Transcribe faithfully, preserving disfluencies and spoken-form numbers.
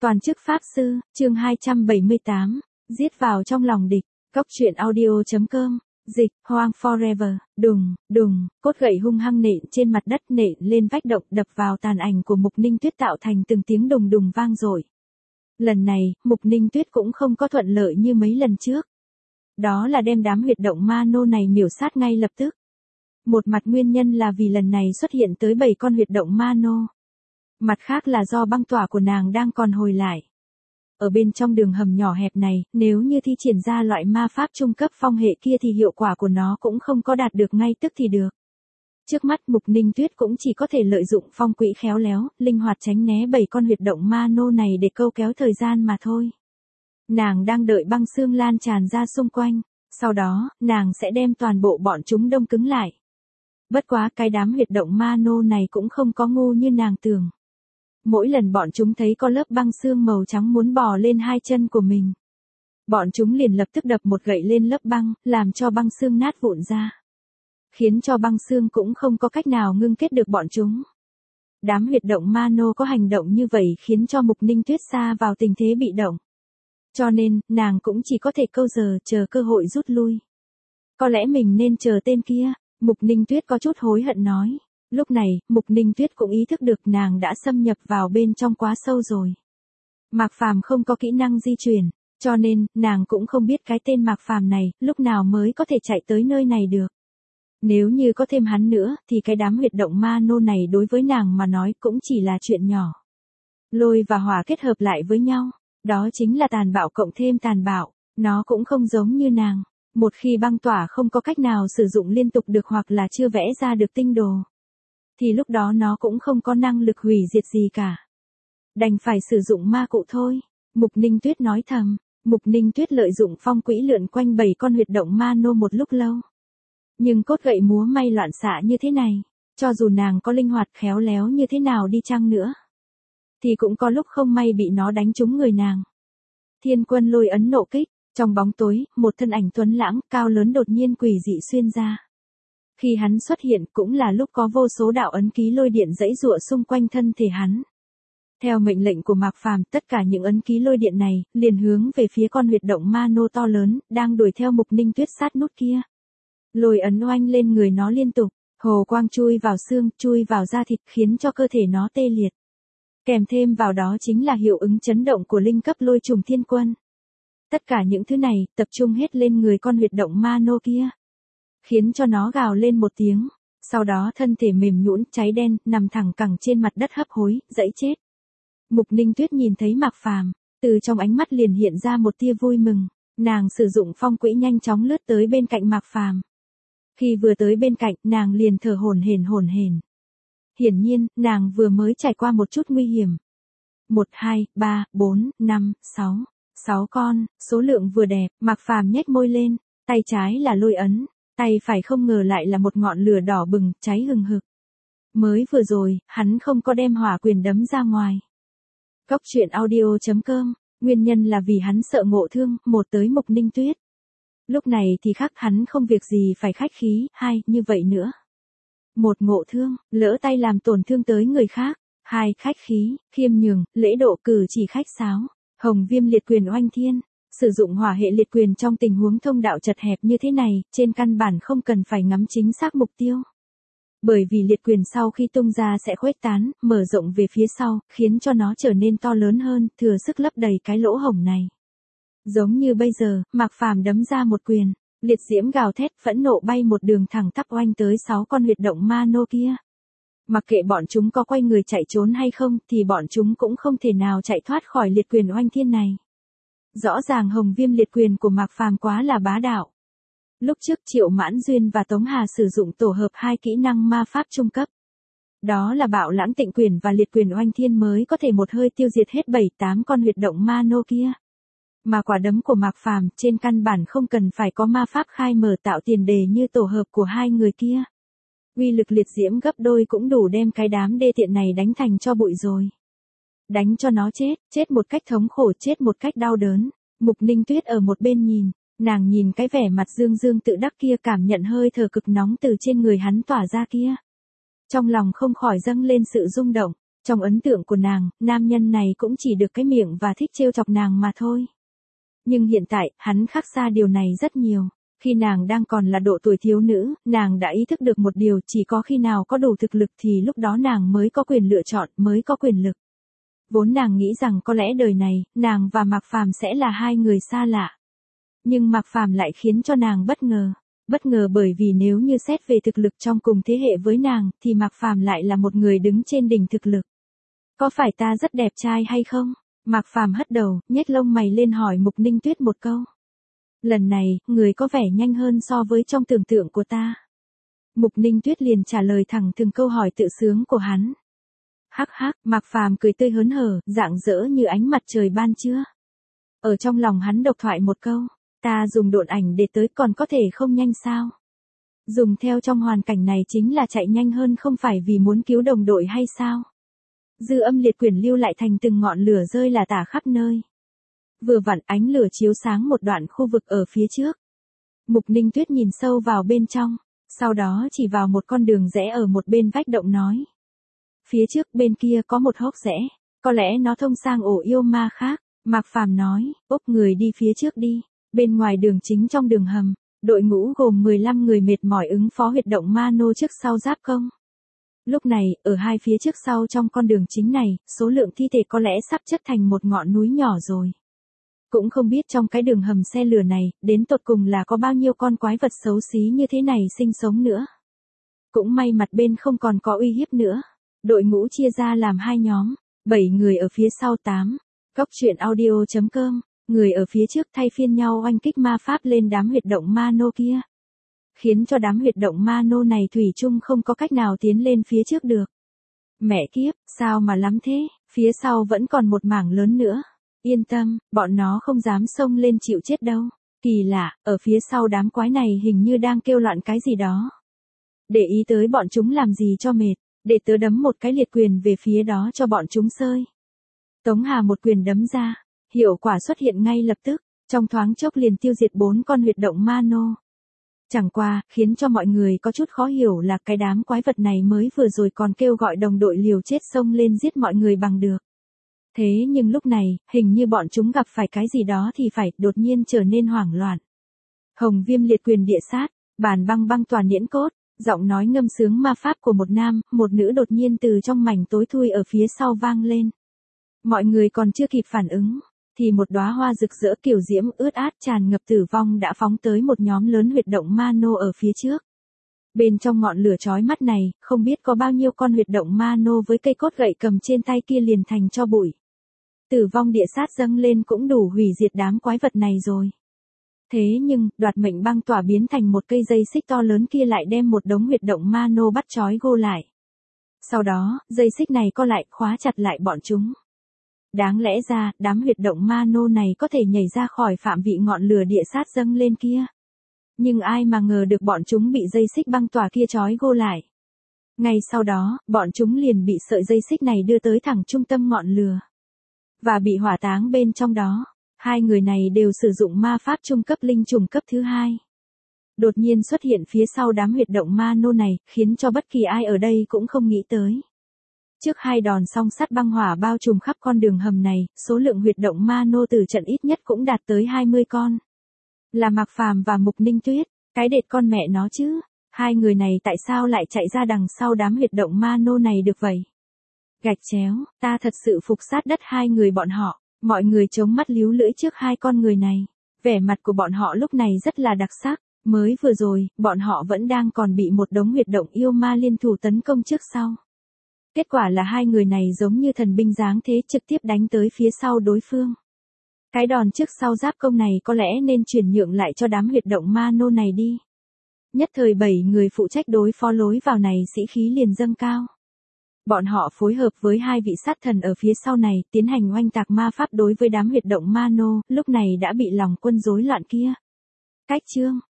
Toàn chức Pháp Sư, chương hai trăm bảy mươi tám, giết vào trong lòng địch, Cốc truyện audio.com, dịch, Hoang Forever, đùng, đùng, cốt gậy hung hăng nện trên mặt đất nện lên vách động đập vào tàn ảnh của Mục Ninh Tuyết tạo thành từng tiếng đùng đùng vang dội. Lần này, Mục Ninh Tuyết cũng không có thuận lợi như mấy lần trước. Đó là đem đám huyệt động ma nô này miểu sát ngay lập tức. Một mặt nguyên nhân là vì lần này xuất hiện tới bảy con huyệt động ma nô. Mặt khác là do băng tỏa của nàng đang còn hồi lại. Ở bên trong đường hầm nhỏ hẹp này, nếu như thi triển ra loại ma pháp trung cấp phong hệ kia thì hiệu quả của nó cũng không có đạt được ngay tức thì được. Trước mắt Mục Ninh Tuyết cũng chỉ có thể lợi dụng phong quỹ khéo léo, linh hoạt tránh né bảy con huyệt động ma nô này để câu kéo thời gian mà thôi. Nàng đang đợi băng xương lan tràn ra xung quanh, sau đó, nàng sẽ đem toàn bộ bọn chúng đông cứng lại. Bất quá cái đám huyệt động ma nô này cũng không có ngu như nàng tưởng. Mỗi lần bọn chúng thấy có lớp băng xương màu trắng muốn bò lên hai chân của mình, bọn chúng liền lập tức đập một gậy lên lớp băng, làm cho băng xương nát vụn ra. Khiến cho băng xương cũng không có cách nào ngưng kết được bọn chúng. Đám huyệt động ma nô có hành động như vậy khiến cho Mục Ninh Tuyết sa vào tình thế bị động. Cho nên, nàng cũng chỉ có thể câu giờ chờ cơ hội rút lui. Có lẽ mình nên chờ tên kia, Mục Ninh Tuyết có chút hối hận nói. Lúc này, Mục Ninh Tuyết cũng ý thức được nàng đã xâm nhập vào bên trong quá sâu rồi. Mạc Phàm không có kỹ năng di chuyển, cho nên, nàng cũng không biết cái tên Mạc Phàm này, lúc nào mới có thể chạy tới nơi này được. Nếu như có thêm hắn nữa, thì cái đám huyệt động ma nô này đối với nàng mà nói cũng chỉ là chuyện nhỏ. Lôi và hỏa kết hợp lại với nhau, đó chính là tàn bạo cộng thêm tàn bạo, nó cũng không giống như nàng. Một khi băng tỏa không có cách nào sử dụng liên tục được hoặc là chưa vẽ ra được tinh đồ, thì lúc đó nó cũng không có năng lực hủy diệt gì cả. Đành phải sử dụng ma cụ thôi, Mục Ninh Tuyết nói thầm. Mục Ninh Tuyết lợi dụng phong quỹ lượn quanh bảy con huyệt động ma nô một lúc lâu. Nhưng cốt gậy múa may loạn xạ như thế này, cho dù nàng có linh hoạt khéo léo như thế nào đi chăng nữa, thì cũng có lúc không may bị nó đánh trúng người nàng. Thiên quân lôi ấn nộ kích, trong bóng tối, một thân ảnh tuấn lãng, cao lớn đột nhiên quỷ dị xuyên ra. Khi hắn xuất hiện cũng là lúc có vô số đạo ấn ký lôi điện dãy giụa xung quanh thân thể hắn. Theo mệnh lệnh của Mạc Phàm, tất cả những ấn ký lôi điện này, liền hướng về phía con huyệt động ma nô to lớn, đang đuổi theo Mục Ninh Tuyết sát nút kia. Lôi ấn oanh lên người nó liên tục, hồ quang chui vào xương, chui vào da thịt khiến cho cơ thể nó tê liệt. Kèm thêm vào đó chính là hiệu ứng chấn động của linh cấp lôi trùng thiên quân. Tất cả những thứ này, tập trung hết lên người con huyệt động ma nô kia. Khiến cho nó gào lên một tiếng, sau đó thân thể mềm nhũn, cháy đen, nằm thẳng cẳng trên mặt đất hấp hối, dẫy chết. Mục Ninh Tuyết nhìn thấy Mạc Phàm, từ trong ánh mắt liền hiện ra một tia vui mừng, nàng sử dụng phong quỹ nhanh chóng lướt tới bên cạnh Mạc Phàm. Khi vừa tới bên cạnh, nàng liền thở hổn hển hổn hển. Hiển nhiên, nàng vừa mới trải qua một chút nguy hiểm. Một, hai, ba, bốn, năm, sáu, sáu con, số lượng vừa đẹp, Mạc Phàm nhếch môi lên, tay trái là lôi ấn. Tay phải không ngờ lại là một ngọn lửa đỏ bừng, cháy hừng hực. Mới vừa rồi, hắn không có đem hỏa quyền đấm ra ngoài. Cốc truyện audio.com, nguyên nhân là vì hắn sợ ngộ thương, một tới Mục Ninh Tuyết. Lúc này thì khác hắn không việc gì phải khách khí, hai, như vậy nữa. Một, ngộ thương, lỡ tay làm tổn thương tới người khác. Hai, khách khí, khiêm nhường, lễ độ cử chỉ khách sáo. Hồng viêm liệt quyền oanh thiên. Sử dụng hỏa hệ liệt quyền trong tình huống thông đạo chật hẹp như thế này, trên căn bản không cần phải ngắm chính xác mục tiêu. Bởi vì liệt quyền sau khi tung ra sẽ khuếch tán, mở rộng về phía sau, khiến cho nó trở nên to lớn hơn, thừa sức lấp đầy cái lỗ hổng này. Giống như bây giờ, Mạc Phàm đấm ra một quyền, liệt diễm gào thét, phẫn nộ bay một đường thẳng tắp oanh tới sáu con huyệt động ma nô kia. Mặc kệ bọn chúng có quay người chạy trốn hay không, thì bọn chúng cũng không thể nào chạy thoát khỏi liệt quyền oanh thiên này. Rõ ràng hồng viêm liệt quyền của Mạc Phàm quá là bá đạo. Lúc trước Triệu Mãn Duyên và Tống Hà sử dụng tổ hợp hai kỹ năng ma pháp trung cấp. Đó là bạo lãng tịnh quyền và liệt quyền oanh thiên mới có thể một hơi tiêu diệt hết bảy tám con huyệt động ma nô kia. Mà quả đấm của Mạc Phàm trên căn bản không cần phải có ma pháp khai mở tạo tiền đề như tổ hợp của hai người kia. Uy lực liệt diễm gấp đôi cũng đủ đem cái đám đê tiện này đánh thành cho bụi rồi. Đánh cho nó chết, chết một cách thống khổ, chết một cách đau đớn. Mục Ninh Tuyết ở một bên nhìn, nàng nhìn cái vẻ mặt dương dương tự đắc kia, cảm nhận hơi thở cực nóng từ trên người hắn tỏa ra kia. Trong lòng không khỏi dâng lên sự rung động, Trong ấn tượng của nàng, nam nhân này cũng chỉ được cái miệng và thích trêu chọc nàng mà thôi. Nhưng hiện tại, hắn khác xa điều này rất nhiều. Khi nàng đang còn là độ tuổi thiếu nữ, nàng đã ý thức được một điều, chỉ có khi nào có đủ thực lực thì lúc đó nàng mới có quyền lựa chọn, mới có quyền lực. Vốn nàng nghĩ rằng có lẽ đời này, nàng và Mạc Phàm sẽ là hai người xa lạ. Nhưng Mạc Phàm lại khiến cho nàng bất ngờ. Bất ngờ bởi vì nếu như xét về thực lực trong cùng thế hệ với nàng, thì Mạc Phàm lại là một người đứng trên đỉnh thực lực. Có phải ta rất đẹp trai hay không? Mạc Phàm hất đầu, nhếch lông mày lên hỏi Mục Ninh Tuyết một câu. Lần này, người có vẻ nhanh hơn so với trong tưởng tượng của ta. Mục Ninh Tuyết liền trả lời thẳng từng câu hỏi tự sướng của hắn. Hắc hắc, Mạc Phàm cười tươi hớn hở, rạng rỡ như ánh mặt trời ban trưa. Ở trong lòng hắn độc thoại một câu, ta dùng độn ảnh để tới còn có thể không nhanh sao? Dùng theo trong hoàn cảnh này chính là chạy nhanh hơn không phải vì muốn cứu đồng đội hay sao? Dư âm liệt quyển lưu lại thành từng ngọn lửa rơi là tả khắp nơi. Vừa vặn ánh lửa chiếu sáng một đoạn khu vực ở phía trước. Mục Ninh Tuyết nhìn sâu vào bên trong, sau đó chỉ vào một con đường rẽ ở một bên vách động nói. Phía trước bên kia có một hốc rẽ, có lẽ nó thông sang ổ yêu ma khác. Mạc Phàm nói, úp người đi phía trước đi. Bên ngoài đường chính trong đường hầm, đội ngũ gồm mười lăm người mệt mỏi ứng phó huyệt động ma nô trước sau giáp công. Lúc này, ở hai phía trước sau trong con đường chính này, số lượng thi thể có lẽ sắp chất thành một ngọn núi nhỏ rồi. Cũng không biết trong cái đường hầm xe lửa này, đến tột cùng là có bao nhiêu con quái vật xấu xí như thế này sinh sống nữa. Cũng may mặt bên không còn có uy hiếp nữa. Đội ngũ chia ra làm hai nhóm, bảy người ở phía sau tám. Góc truyện audio chấm com, người ở phía trước thay phiên nhau oanh kích ma pháp lên đám huyệt động ma nô kia. Khiến cho đám huyệt động ma nô này thủy chung không có cách nào tiến lên phía trước được. Mẹ kiếp, sao mà lắm thế, phía sau vẫn còn một mảng lớn nữa. Yên tâm, bọn nó không dám xông lên chịu chết đâu. Kỳ lạ, ở phía sau đám quái này hình như đang kêu loạn cái gì đó. Để ý tới bọn chúng làm gì cho mệt, để tớ đấm một cái liệt quyền về phía đó cho bọn chúng sơi. Tống Hà một quyền đấm ra, hiệu quả xuất hiện ngay lập tức, trong thoáng chốc liền tiêu diệt bốn con huyệt động ma nô. Chẳng qua, khiến cho mọi người có chút khó hiểu là cái đám quái vật này mới vừa rồi còn kêu gọi đồng đội liều chết xông lên giết mọi người bằng được. Thế nhưng lúc này, hình như bọn chúng gặp phải cái gì đó thì phải đột nhiên trở nên hoảng loạn. Hồng Viêm liệt quyền địa sát, bàn băng băng tòa nhễn cốt, giọng nói ngâm sướng ma pháp của một nam, một nữ đột nhiên từ trong mảnh tối thui ở phía sau vang lên. Mọi người còn chưa kịp phản ứng, thì một đóa hoa rực rỡ kiểu diễm ướt át tràn ngập tử vong đã phóng tới một nhóm lớn huyệt động ma nô ở phía trước. Bên trong ngọn lửa chói mắt này, không biết có bao nhiêu con huyệt động ma nô với cây cốt gậy cầm trên tay kia liền thành cho bụi. Tử vong địa sát dâng lên cũng đủ hủy diệt đám quái vật này rồi. Thế nhưng, đoạt mệnh băng tỏa biến thành một cây dây xích to lớn kia lại đem một đống huyệt động ma nô bắt trói gô lại. Sau đó, dây xích này co lại khóa chặt lại bọn chúng. Đáng lẽ ra, đám huyệt động ma nô này có thể nhảy ra khỏi phạm vị ngọn lửa địa sát dâng lên kia. Nhưng ai mà ngờ được bọn chúng bị dây xích băng tỏa kia trói gô lại. Ngay sau đó, bọn chúng liền bị sợi dây xích này đưa tới thẳng trung tâm ngọn lửa. Và bị hỏa táng bên trong đó. Hai người này đều sử dụng ma pháp trung cấp linh trùng cấp thứ hai. Đột nhiên xuất hiện phía sau đám huyệt động ma nô này, khiến cho bất kỳ ai ở đây cũng không nghĩ tới. Trước hai đòn song sắt băng hỏa bao trùm khắp con đường hầm này, số lượng huyệt động ma nô từ trận ít nhất cũng đạt tới hai mươi con. Là Mạc Phàm và Mục Ninh Tuyết, cái đệt con mẹ nó chứ, hai người này tại sao lại chạy ra đằng sau đám huyệt động ma nô này được vậy? Gạch chéo, ta thật sự phục sát đất hai người bọn họ, mọi người chống mắt líu lưỡi trước hai con người này. Vẻ mặt của bọn họ lúc này rất là đặc sắc, mới vừa rồi, bọn họ vẫn đang còn bị một đống huyệt động yêu ma liên thủ tấn công trước sau. Kết quả là hai người này giống như thần binh giáng thế trực tiếp đánh tới phía sau đối phương. Cái đòn trước sau giáp công này có lẽ nên chuyển nhượng lại cho đám huyệt động ma nô này đi. Nhất thời bảy người phụ trách đối phó lối vào này sĩ khí liền dâng cao. Bọn họ phối hợp với hai vị sát thần ở phía sau này tiến hành oanh tạc ma pháp đối với đám huyệt động ma nô, lúc này đã bị lòng quân rối loạn kia. Cách chương,